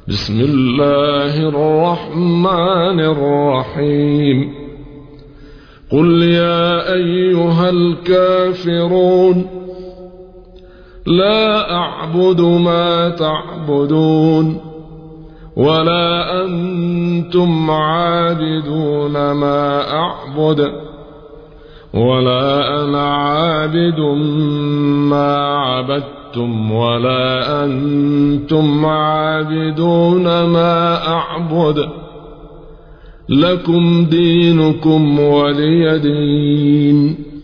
بسم الله الرحمن الرحيم قل يا أيها الكافرون لا أعبد ما تعبدون ولا أنتم عابدون ما أعبد ولا أنا عابد ما عبدتم ولا أنتم عابدون ما أعبد لكم دينكم ولي دين.